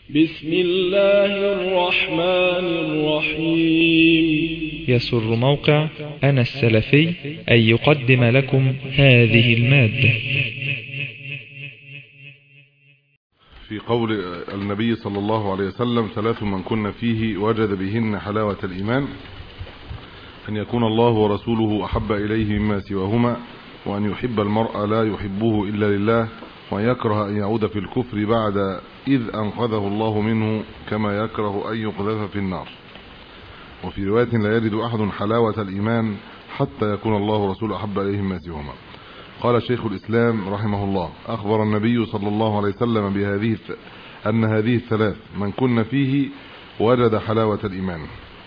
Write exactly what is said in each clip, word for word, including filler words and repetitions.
بسم الله الرحمن الرحيم. يسر موقع أنا السلفي أن يقدم لكم هذه المادة. في قول النبي صلى الله عليه وسلم: ثلاث من كن فيه وجد بهن حلاوة الإيمان: أن يكون الله ورسوله أحب إليه مما سواهما، وأن يحب المرء لا يحبه إلا لله، وأن يكره أن يعود في الكفر بعد إذ أنقذه الله منه، كما يكره أن يقذف في النار. وفي رواية: لا يجد أحد حلاوة الإيمان حتى يكون الله ورسوله أحب إليه مما سواهما. قال شيخ الإسلام رحمه الله: أخبر النبي صلى الله عليه وسلم بهذه أن هذه الثلاث من كن فيه وجد حلاوة الإيمان،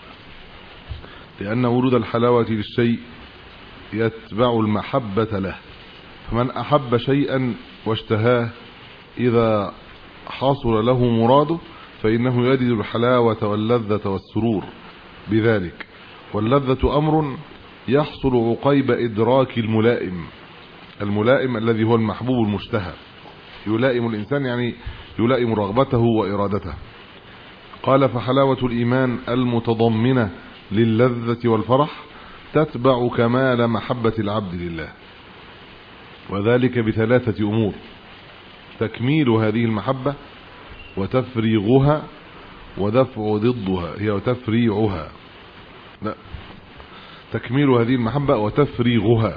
لأن ورود الحلاوة للشيء يتبع المحبة له، فمن أحب شيئا واشتهاه إذا حصل له مراده فإنه يجد الحلاوة واللذة والسرور بذلك. واللذة أمر يحصل عقيب إدراك الملائم، الملائم الذي هو المحبوب المشتهى، يلائم الإنسان يعني يلائم رغبته وإرادته. قال: فحلاوة الإيمان المتضمنة للذة والفرح تتبع كمال محبة العبد لله، وذلك بثلاثة أمور: تكميل هذه المحبة، وتفريغها، ودفع ضدها. هي وتفريعها، لا، تكميل هذه المحبة وتفريغها،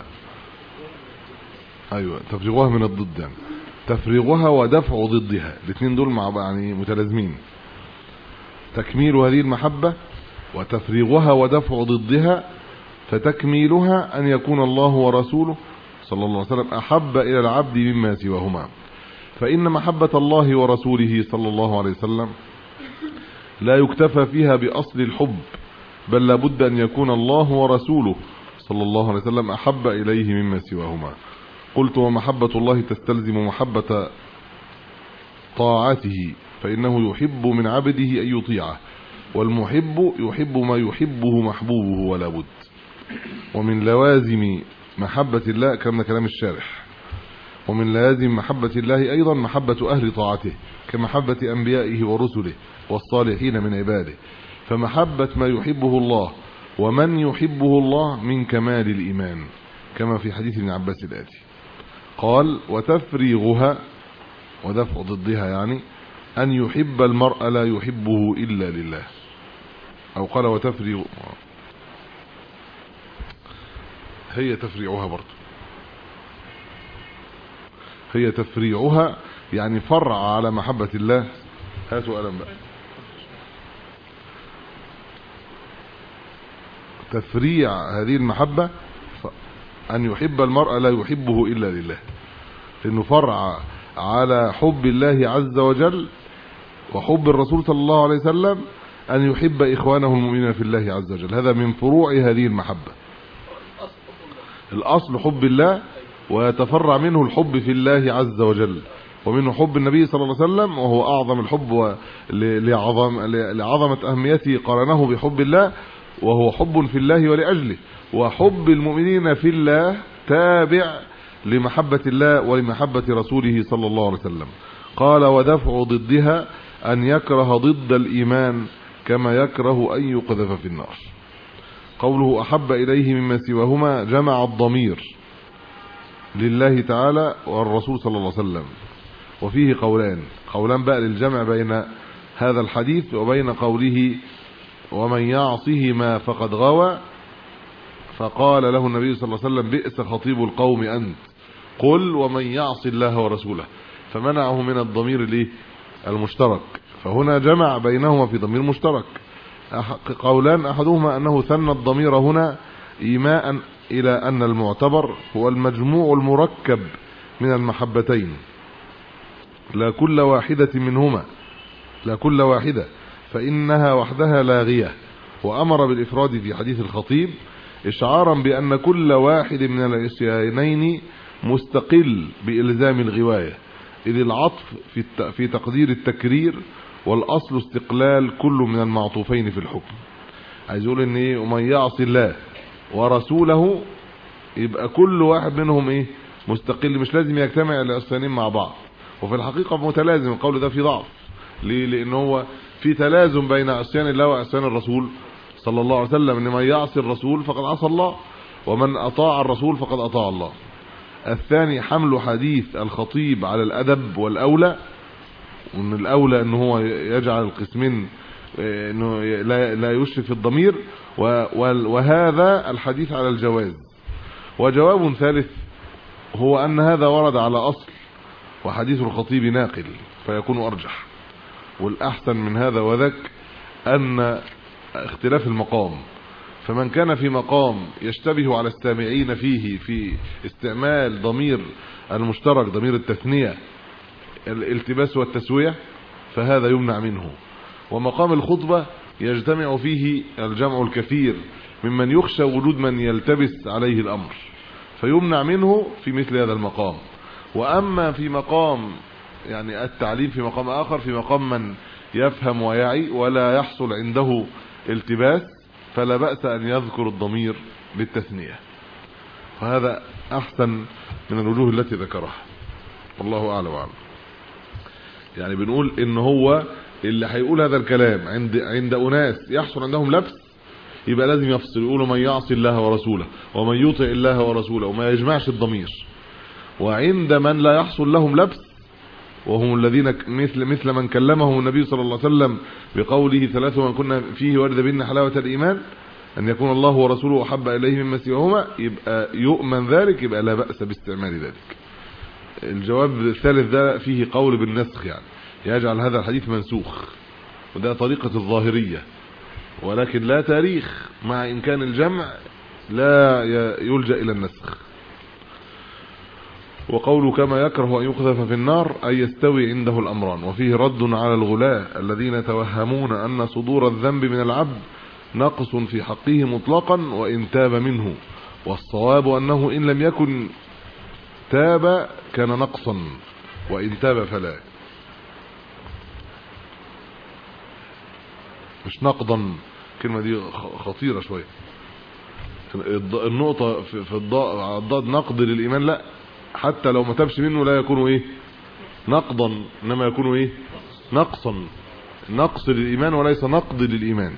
ايوه تفريغها من الضد، يعني تفريغها ودفع ضدها، الاثنين دول مع يعني متلازمين. تكميل هذه المحبة وتفريغها ودفع ضدها، فتكميلها أن يكون الله ورسوله صلى الله عليه وسلم أحب إلى العبد مما سواهما، فإن محبة الله ورسوله صلى الله عليه وسلم لا يكتفى فيها بأصل الحب، بل لابد أن يكون الله ورسوله صلى الله عليه وسلم أحب إليه مما سواهما. قلت: ومحبة الله تستلزم محبة طاعته، فإنه يحب من عبده أن يطيعه، والمحب يحب ما يحبه محبوبه ولا بد. ومن لوازم محبة الله كما كلام الشارح، ومن لازم محبة الله أيضا محبة أهل طاعته كمحبة أنبيائه ورسله والصالحين من عباده، فمحبة ما يحبه الله ومن يحبه الله من كمال الإيمان، كما في حديث ابن عباس الآتي. قال: وتفريغها ودفع ضدها، يعني أن يحب المرء لا يحبه إلا لله، أو قال وتفريغ، هي تفريعها برضه، هي تفريعها يعني فرع على محبة الله. هاتوا قلم بقى. تفريع هذه المحبة أن يحب المرء لا يحبه إلا لله، لأنه فرع على حب الله عز وجل وحب الرسول صلى الله عليه وسلم أن يحب إخوانه المؤمنين في الله عز وجل. هذا من فروع هذه المحبة. الأصل حب الله، ويتفرع منه الحب في الله عز وجل، ومنه حب النبي صلى الله عليه وسلم، وهو أعظم الحب لعظم لعظمة أهميته قرنه بحب الله، وهو حب في الله ولأجله. وحب المؤمنين في الله تابع لمحبة الله ولمحبة رسوله صلى الله عليه وسلم. قال: ودفع ضدها أن يكره ضد الإيمان كما يكره أن يقذف في النار. قوله أحب إليه مما سواهما جمع الضمير لله تعالى والرسول صلى الله عليه وسلم، وفيه قولان قولان بقى للجمع بين هذا الحديث وبين قوله: ومن يعصهما فقد غوى. فقال له النبي صلى الله عليه وسلم: بئس خطيب القوم أنت، قل ومن يعص الله ورسوله، فمنعه من الضمير الايه المشترك، فهنا جمع بينهما في ضمير مشترك. قولان: احدهما انه ثنى الضمير هنا ايماء الى ان المعتبر هو المجموع المركب من المحبتين، لا كل واحدة منهما، لا كل واحدة، فإنها وحدها لاغية. وأمر بالإفراد في حديث الخطيب إشعارا بأن كل واحد من العصيانين مستقل بإلزام الغواية، إذ العطف في في تقدير التكرير، والأصل استقلال كل من المعطوفين في الحكم. عايز يقول ان ايه؟ ومن يعص الله ورسوله، يبقى كل واحد منهم ايه؟ مستقل، مش لازم يجتمع العصيانين مع بعض، وفي الحقيقة متلازم. القول ده فيه ضعف، ليه؟ لان هو في تلازم بين عصيان الله وعصيان الرسول صلى الله عليه وسلم، ان من يعصي الرسول فقد عصى الله، ومن اطاع الرسول فقد اطاع الله. الثاني حمل حديث الخطيب على الادب والاولى، وان الاولى ان هو يجعل القسمين انه لا لا يشرف الضمير، وهذا الحديث على الجواز. وجواب ثالث هو ان هذا ورد على اصل وحديث الخطيب ناقل فيكون ارجح. والاحسن من هذا وذاك ان اختلاف المقام، فمن كان في مقام يشتبه على السامعين فيه في استعمال ضمير المشترك ضمير التثنية الالتباس والتسوية فهذا يمنع منه. ومقام الخطبة يجتمع فيه الجمع الكثير ممن يخشى وجود من يلتبس عليه الأمر فيمنع منه في مثل هذا المقام. وأما في مقام يعني التعليم في مقام آخر، في مقام من يفهم ويعي ولا يحصل عنده التباس، فلا بأس أن يذكر الضمير بالتثنية، فهذا أحسن من الوجوه التي ذكرها. والله أعلم وأعلم. يعني بنقول إن هو اللي هيقول هذا الكلام عند عند أناس يحصل عندهم لبس يبقى لازم يفصل، يقولوا من يعصي الله ورسوله ومن يطع الله ورسوله، وما يجمعش الضمير. وعند من لا يحصل لهم لبس وهم الذين مثل مثل من كلمهم النبي صلى الله عليه وسلم بقوله ثلاث من كنا فيه ورد بنا حلاوة الإيمان أن يكون الله ورسوله أحب إليه مما سواهما، يبقى يؤمن ذلك، يبقى لا بأس باستعمال ذلك. الجواب الثالث ده فيه قول بالنسخ، يعني يجعل هذا الحديث منسوخ، وده طريقة الظاهرية، ولكن لا تاريخ، مع إمكان الجمع لا يلجأ إلى النسخ. وقوله كما يكره أن يقذف في النار أي يستوي عنده الأمران. وفيه رد على الغلاة الذين توهمون أن صدور الذنب من العبد نقص في حقه مطلقا وإن تاب منه، والصواب أنه إن لم يكن تاب كان نقصا، وإن تاب فلا. مش نقضا، الكلمة دي خطيرة شوية. النقطة في الضاد نقض للإيمان، لا، حتى لو ما تابش منه لا يكون ايه نقضا، انما يكون ايه نقصا، نقص للإيمان وليس نقض للإيمان.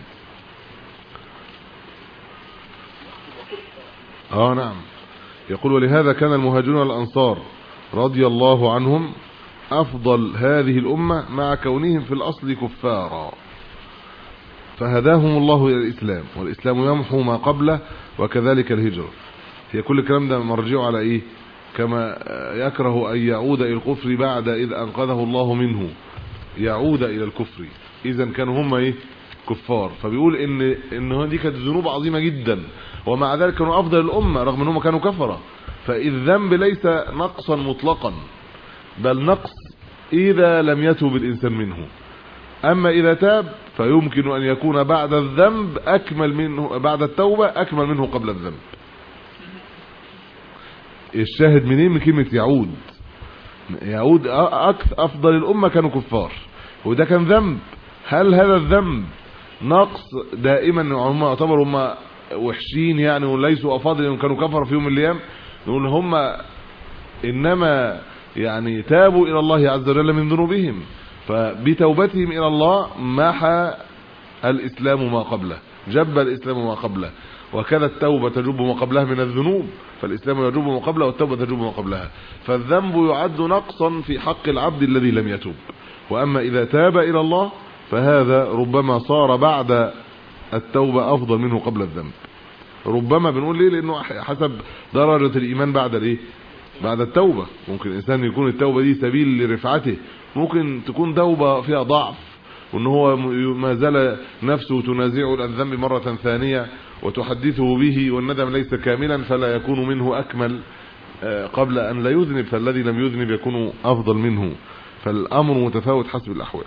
اه نعم. يقول ولهذا كان المهاجرون والأنصار رضي الله عنهم أفضل هذه الأمة مع كونهم في الأصل كفارا، فهداهم الله إلى الإسلام، والإسلام يمحو ما قبله، وكذلك الهجرة. هي كل الكلام ده مرجعه على إيه؟ كما يكره أن يعود إلى الكفر بعد إذ أنقذه الله منه، يعود إلى الكفر. إذا كانوا هم إيه؟ كفار. فبيقول إن إن دي كانت ذنوب عظيمة جدا، ومع ذلك كانوا أفضل الأمة رغم أنهم كانوا كفرة. فالذنب ليس نقصا مطلقا، بل نقص إذا لم يتوب الإنسان منه. أما إذا تاب فيمكن أن يكون بعد الذنب أكمل منه، بعد التوبة أكمل منه قبل الذنب. الشاهد منين؟ من كلمة يعود. يعود أفضل الأمة كانوا كفار، وده كان ذنب. هل هذا الذنب نقص دائما هم يعتبروا هم وحشين يعني وليسوا أفاضل لأنهم كانوا كفر في يوم من الأيام؟ نقول هم إنما يعني تابوا إلى الله عز وجل من ذنوبهم، فبتوبتهم إلى الله محى الإسلام ما قبله، جب الإسلام ما قبله، وكذا التوبة تجب ما قبلها من الذنوب، فالإسلام يجب ما قبله والتوبة تجب ما قبلها. فالذنب يعد نقصا في حق العبد الذي لم يتوب. وأما إذا تاب إلى الله فهذا ربما صار بعد التوبة أفضل منه قبل الذنب. ربما بنقول ليه؟ لأنه حسب درجة الإيمان بعد الإيه؟ بعد التوبة. ممكن الإنسان يكون التوبة دي سبيل لرفعته، ممكن تكون توبة فيها ضعف، وأن هو ما زال نفسه تنازعه الذنب مرة ثانية وتحدثه به، والندم ليس كاملا فلا يكون منه أكمل قبل أن لا يذنب، فالذي لم يذنب يكون أفضل منه. فالأمر متفاوت حسب الأحوال.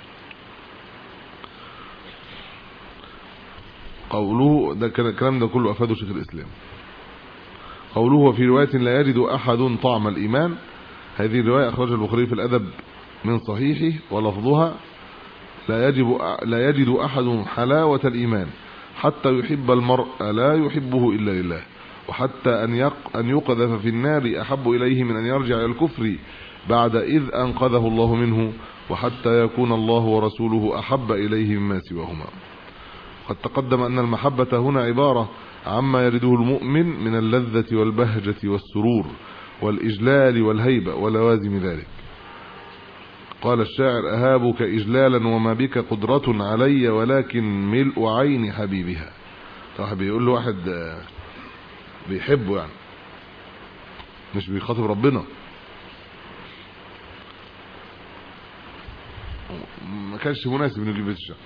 قوله ده الكلام ده كله أفاده شيخ الإسلام. قوله وفي رواية لا يجد أحد طعم الإيمان، هذه الرواية أخرجها البخاري في الأدب من صحيحه، ولفظها لا يجب لا يجد أحد حلاوة الإيمان حتى يحب المرء لا يحبه إلا لله، وحتى أن أن يقذف في النار أحب إليه من أن يرجع إلى الكفر بعد إذ أنقذه الله منه، وحتى يكون الله ورسوله أحب إليه مما سواهما. قد تقدم أن المحبة هنا عبارة عما يرده المؤمن من اللذة والبهجة والسرور والإجلال والهيبة ولوازم ذلك. قال الشاعر: أهابك إجلالا وما بك قدرة علي ولكن ملء عين حبيبها. صاحب بيقول له واحد بيحبه يعني، مش بيخاطب ربنا، ما كانش مناسب انه يجيب بيت الشعر.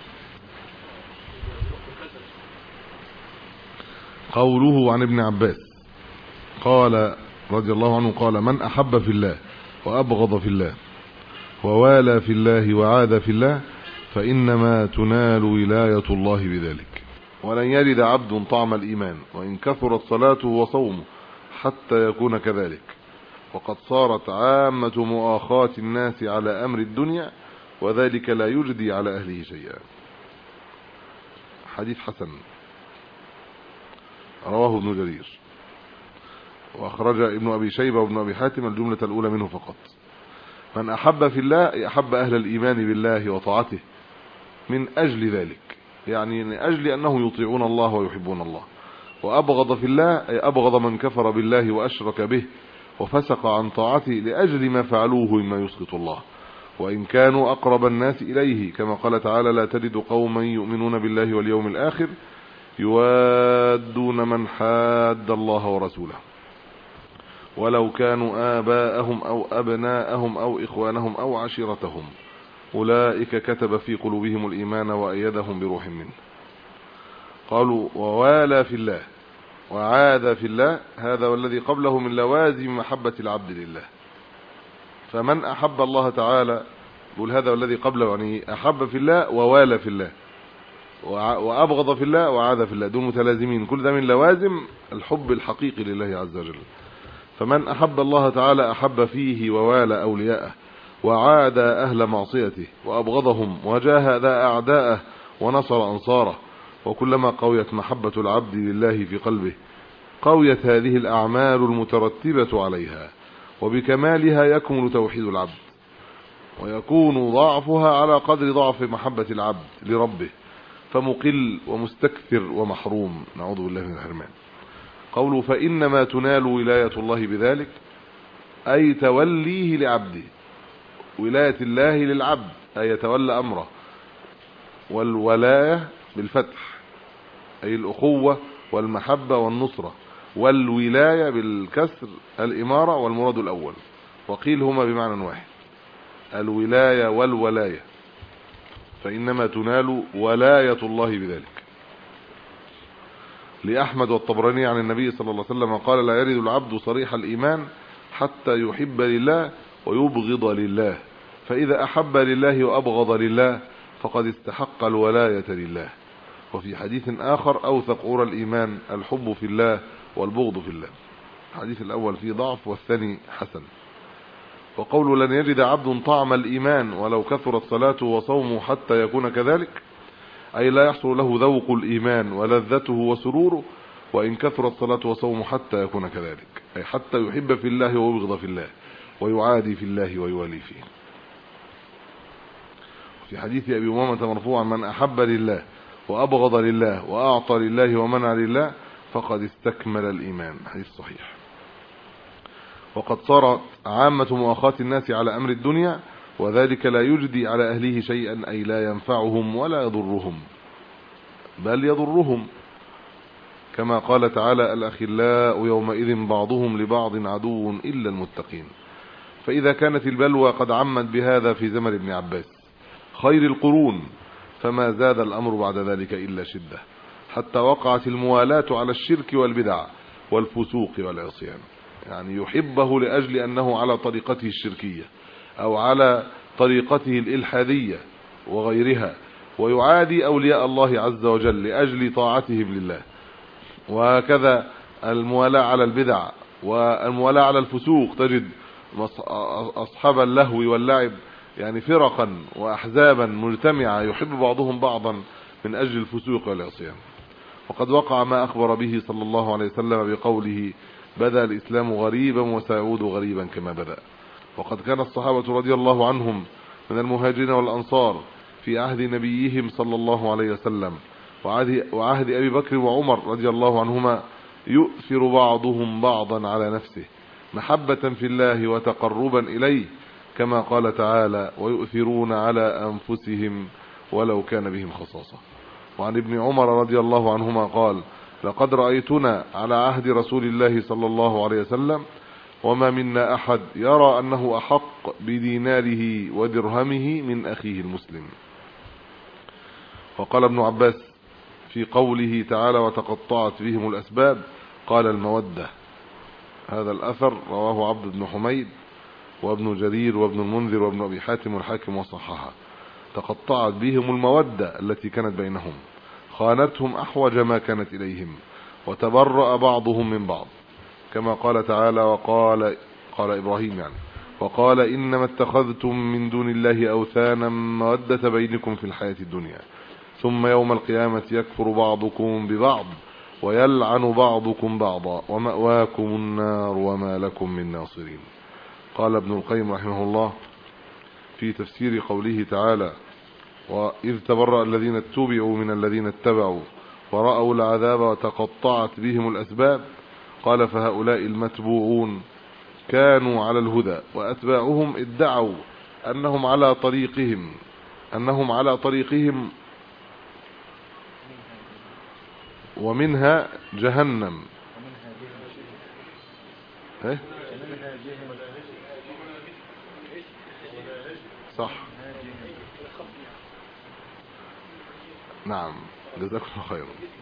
قوله عن ابن عباس قال رضي الله عنه قال: من أحب في الله وأبغض في الله ووالى في الله وعاد في الله فإنما تنال ولاية الله بذلك. ولن يجد عبد طعم الإيمان وإن كثرت صلاته وصومه حتى يكون كذلك، وقد صارت عامة مؤاخاة الناس على أمر الدنيا وذلك لا يجدي على أهله شيئا. حديث حسن رواه ابن جرير، وأخرج ابن أبي شيبة وابن أبي حاتم الجملة الأولى منه فقط. من أحب في الله أحب أهل الإيمان بالله وطاعته من أجل ذلك، يعني من أجل أنه يطيعون الله ويحبون الله. وأبغض في الله أي أبغض من كفر بالله وأشرك به وفسق عن طاعته لأجل ما فعلوه مما يسخط الله، وإن كانوا أقرب الناس إليه، كما قال تعالى: لا تجد قوما يؤمنون بالله واليوم الآخر يوادون من حاد الله ورسوله ولو كانوا آباءهم أو أبناءهم أو إخوانهم أو عشيرتهم أولئك كتب في قلوبهم الإيمان وأيدهم بروح منه. قالوا: ووالى في الله وعاد في الله، هذا والذي قبله من لوازم محبة العبد لله. فمن أحب الله تعالى، يقول هذا والذي قبله، يعني أحب في الله ووالى في الله وأبغض في الله وعاد في الله، دول متلازمين، كل ده من لوازم الحب الحقيقي لله عز وجل. فمن أحب الله تعالى أحب فيه ووالى أولياءه وعاد أهل معصيته وأبغضهم وجاهد أعداءه ونصر أنصاره. وكلما قويت محبة العبد لله في قلبه قويت هذه الأعمال المترتبة عليها، وبكمالها يكمل توحيد العبد، ويكون ضعفها على قدر ضعف محبة العبد لربه، فمقل ومستكثر ومحروم، نعوذ بالله من الحرمان. قوله: فإنما تنال ولاية الله بذلك، أي توليه لعبده، ولاية الله للعبد أي يتولى أمره، والولاية بالفتح أي الأخوة والمحبة والنصرة، والولاية بالكسر الإمارة، والمراد الأول، وقيل هما بمعنى واحد، الولاية والولاية. فإنما تنال ولاية الله بذلك. لأحمد والطبراني عن النبي صلى الله عليه وسلم قال: لا يرد العبد صريح الإيمان حتى يحب لله ويبغض لله، فإذا أحب لله وأبغض لله فقد استحق الولاية لله. وفي حديث آخر: أوثق عرى الإيمان الحب في الله والبغض في الله. الحديث الأول فيه ضعف والثاني حسن. وقوله: لن يجد عبد طعم الإيمان ولو كثرت صلاته وصومه حتى يكون كذلك، أي لا يحصل له ذوق الإيمان ولذته وسروره وإن كثرت صلاته وصومه حتى يكون كذلك، أي حتى يحب في الله ويبغض في الله ويعادي في الله ويوالي فيه. في حديث أبي أمامة مرفوعا: من أحب لله وأبغض لله وأعطى لله ومنع لله فقد استكمل الإيمان. حديث صحيح. وقد صارت عامة مؤاخاة الناس على أمر الدنيا وذلك لا يجدي على أهله شيئا، أي لا ينفعهم ولا يضرهم، بل يضرهم، كما قال تعالى: الأخلاء يومئذ بعضهم لبعض عدو إلا المتقين. فإذا كانت البلوى قد عمت بهذا في زمن ابن عباس خير القرون، فما زاد الأمر بعد ذلك إلا شدة، حتى وقعت الموالاة على الشرك والبدع والفسوق والعصيان، يعني يحبه لأجل أنه على طريقته الشركية أو على طريقته الإلحادية وغيرها، ويعادي أولياء الله عز وجل لأجل طاعتهم لله. وهكذا الموالاة على البدع والموالاة على الفسوق، تجد أصحاب اللهو واللعب يعني فرقا وأحزابا مجتمعة يحب بعضهم بعضا من أجل الفسوق والعصيان. وقد وقع ما أخبر به صلى الله عليه وسلم بقوله: بدأ الإسلام غريبا وسيعود غريبا كما بدأ. وقد كان الصحابة رضي الله عنهم من المهاجرين والأنصار في عهد نبيهم صلى الله عليه وسلم وعهد, وعهد أبي بكر وعمر رضي الله عنهما يؤثر بعضهم بعضا على نفسه محبة في الله وتقربا إليه كما قال تعالى ويؤثرون على أنفسهم ولو كان بهم خصاصة. وعن ابن عمر رضي الله عنهما قال لقد رأيتنا على عهد رسول الله صلى الله عليه وسلم وما منا أحد يرى أنه أحق بديناره ودرهمه من أخيه المسلم. وقال ابن عباس في قوله تعالى وتقطعت بهم الأسباب قال المودة. هذا الأثر رواه عبد بن حميد وابن جرير وابن المنذر وابن أبي حاتم والحاكم وصححه. تقطعت بهم المودة التي كانت بينهم خانتهم أحوج ما كانت إليهم وتبرأ بعضهم من بعض كما قال تعالى وقال قال إبراهيم يعني وقال إنما اتخذتم من دون الله أوثانا مودة بينكم في الحياة الدنيا ثم يوم القيامة يكفر بعضكم ببعض ويلعن بعضكم بعضا ومأواكم النار وما لكم من ناصرين. قال ابن القيم رحمه الله في تفسير قوله تعالى وإذ تبرأ الذين اتبعوا من الذين اتبعوا ورأوا العذاب وتقطعت بهم الأسباب قال فهؤلاء المتبوعون كانوا على الهدى وأتباعهم ادعوا أنهم على طريقهم أنهم على طريقهم ومنها جهنم ايه صح نعم جزاكم الله خيرا.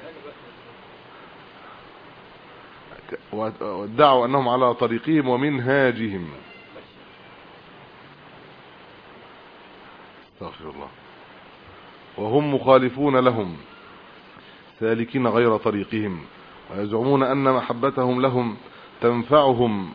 وادعوا أنهم على طريقهم ومنهاجهم استغفر الله وهم مخالفون لهم سالكين غير طريقهم ويزعمون أن محبتهم لهم تنفعهم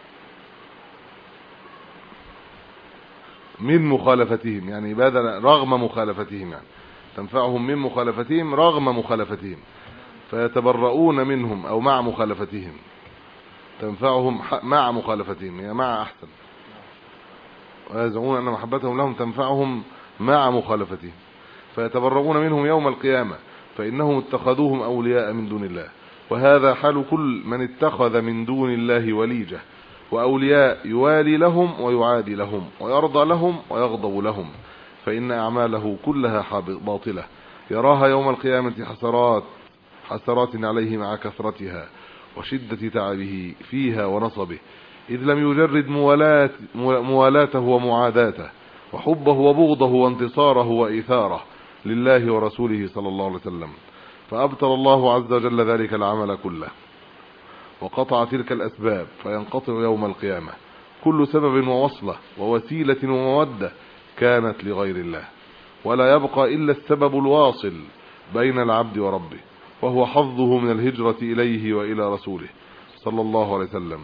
من مخالفتهم يعني بدل رغم مخالفتهم يعني تنفعهم من مخالفتهم رغم مخالفتهم فيتبرؤون منهم أو مع مخالفتهم تنفعهم مع مخالفتهم يعني مع أحسن ويزعمون أن محبتهم لهم تنفعهم مع مخالفتهم فيتبرؤون منهم يوم القيامة فإنهم اتخذوهم أولياء من دون الله وهذا حال كل من اتخذ من دون الله وليجة وأولياء يوالي لهم ويعادي لهم ويرضى لهم ويغضب لهم فإن أعماله كلها باطلة يراها يوم القيامة حسرات حسرات عليه مع كثرتها وشدة تعبه فيها ونصبه إذ لم يجرد موالات موالاته ومعاداته وحبه وبغضه وانتصاره وإيثاره لله ورسوله صلى الله عليه وسلم فأبطل الله عز وجل ذلك العمل كله وقطع تلك الأسباب فينقطع يوم القيامة كل سبب ووصلة ووسيلة ومودة كانت لغير الله ولا يبقى إلا السبب الواصل بين العبد وربه وهو حظه من الهجرة إليه وإلى رسوله صلى الله عليه وسلم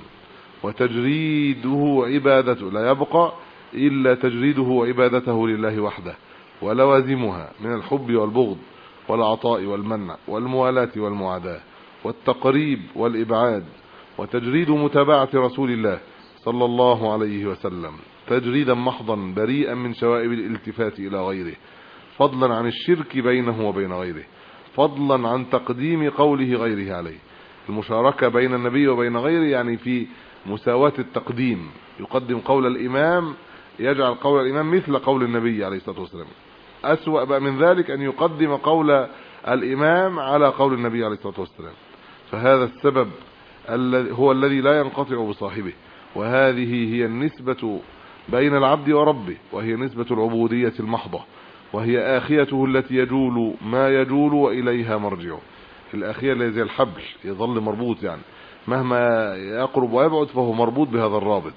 وتجريده عبادته لا يبقى إلا تجريده وعبادته لله وحده ولوازمها من الحب والبغض والعطاء والمنع والموالاة والمعاداة والتقريب والإبعاد وتجريد متابعة رسول الله صلى الله عليه وسلم تجريدا محضا بريئا من شوائب الالتفات إلى غيره فضلا عن الشرك بينه وبين غيره فضلا عن تقديم قوله غيره عليه المشاركة بين النبي وبين غيره يعني في مساواة التقديم يقدم قول الإمام يجعل قول الإمام مثل قول النبي عليه الصلاة والسلام أسوأ بقى من ذلك أن يقدم قول الإمام على قول النبي عليه الصلاة والسلام فهذا السبب هو الذي لا ينقطع بصاحبه وهذه هي النسبة بين العبد وربه وهي نسبة العبودية المحضة وهي آخيته التي يجول ما يجول وإليها مرجعه الآخية اللي زي الحبل يظل مربوط يعني مهما يقرب ويبعد فهو مربوط بهذا الرابط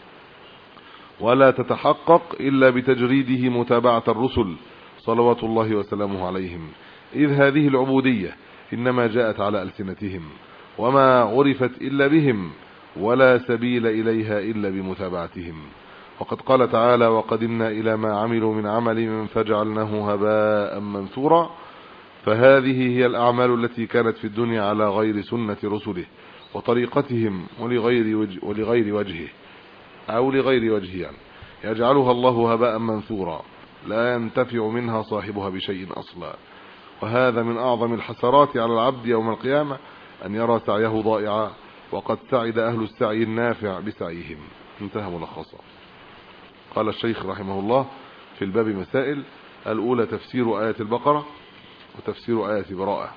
ولا تتحقق إلا بتجريده متابعة الرسل صلوات الله وسلامه عليهم إذ هذه العبودية إنما جاءت على ألسنتهم وما عرفت إلا بهم ولا سبيل إليها إلا بمتابعتهم وقد قال تعالى وقدمنا إلى ما عملوا من عمل فجعلناه هباء منثورا فهذه هي الأعمال التي كانت في الدنيا على غير سنة رسله وطريقتهم ولغير وجه ولغير وجهه أو لغير وجهه يعني يجعلها الله هباء منثورا لا ينتفع منها صاحبها بشيء أصلا. وهذا من أعظم الحسرات على العبد يوم القيامة أن يرى سعيه ضائعا وقد سعد أهل السعي النافع بسعيهم. انتهى ملخصا. قال الشيخ رحمه الله في الباب مسائل: الأولى تفسير آية البقرة وتفسير آية براءة.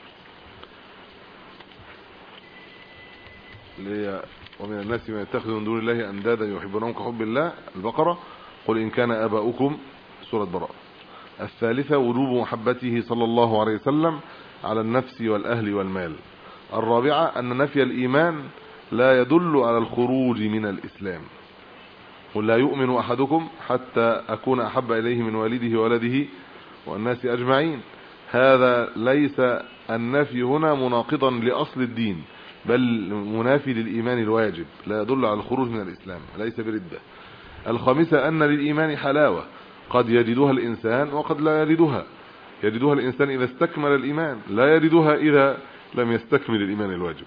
ومن الناس من يتخذ من دون الله أندادا يحبونهم كحب الله، البقرة. قل إن كان آباؤكم، سورة براءة. الثالثة وجوب محبته صلى الله عليه وسلم على النفس والأهل والمال. الرابعة أن نفي الإيمان لا يدل على الخروج من الإسلام. قل لا يؤمن أحدكم حتى أكون أحب إليه من والده وولده والناس أجمعين. هذا ليس النفي هنا مناقضا لأصل الدين، بل منافي للإيمان الواجب، لا يدل على الخروج من الإسلام، ليس بردة. الخامسة أن للإيمان حلاوة قد يجدها الإنسان وقد لا يجدها. يجدها الإنسان إذا استكمل الإيمان، لا يجدها إذا لم يستكمل الإيمان الواجب.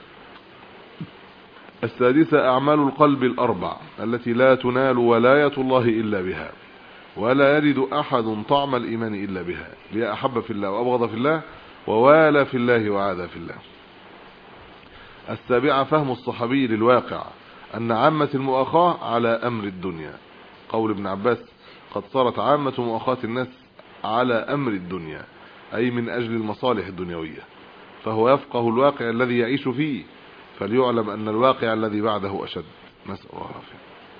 السادسة أعمال القلب الأربع التي لا تنال ولاية الله إلا بها، ولا يجد أحد طعم الإيمان إلا بها، ليأحب في الله وأبغض في الله ووالى في الله وعادى في الله. السابعة فهم الصحابي للواقع أن عامة المؤاخاة على أمر الدنيا. قول ابن عباس: قد صارت عامة مؤاخاة الناس على أمر الدنيا، أي من أجل المصالح الدنيوية. فهو يفقه الواقع الذي يعيش فيه، فليعلم أن الواقع الذي بعده أشد. نسأل الله العافية.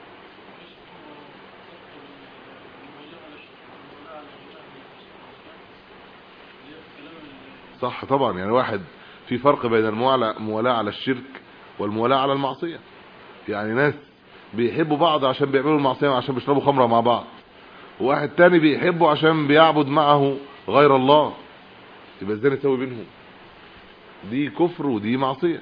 صح طبعا، يعني واحد في فرق بين الموالاة على الشرك والموالاة على المعصية. يعني ناس بيحبوا بعض عشان بيعملوا المعصية وعشان بيشربوا خمرة مع بعض، وواحد تاني بيحبه عشان بيعبد معه غير الله. يبقى ازاي نسوي بينهم؟ دي كفر ودي معصية.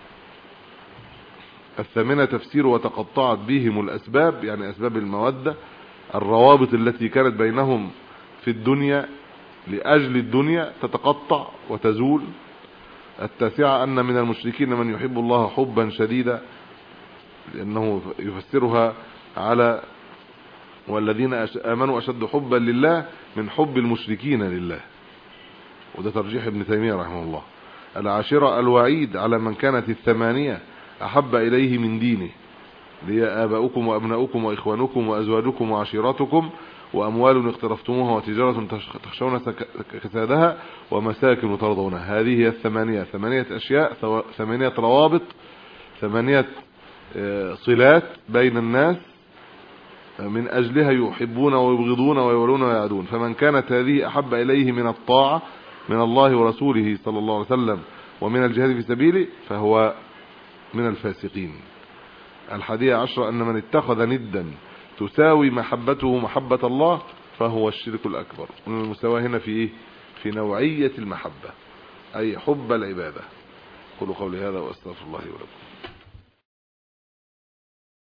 الثامنة تفسير وتقطعت بهم الأسباب، يعني أسباب المودة، الروابط التي كانت بينهم في الدنيا لأجل الدنيا تتقطع وتزول. التاسعة أن من المشركين من يحب الله حبا شديدا، لأنه يفسرها على والذين آمنوا أشد حبا لله من حب المشركين لله، وده ترجيح ابن تيمية رحمه الله. العاشرة الوعيد على من كانت الثمانية أحب إليه من دينه، لي آباؤكم وأبناؤكم وإخوانكم وأزواجكم وعشيراتكم وأموال اقترفتموها وتجارة تخشون كسادها ومساكن ترضونها. هذه هي الثمانية، ثمانية أشياء، ثمانية روابط، ثمانية صلات بين الناس من أجلها يحبون ويبغضون ويولون ويعدون. فمن كانت هذه أحب إليه من الطاعة من الله ورسوله صلى الله عليه وسلم ومن الجهاد في سبيله فهو من الفاسقين. الحادية عشر أن من اتخذ ندا تساوي محبته محبة الله فهو الشرك الأكبر. المساواة هنا في إيه؟ في نوعية المحبة، أي حب العبادة. قولوا قولي هذا وأستغفر الله ولكم.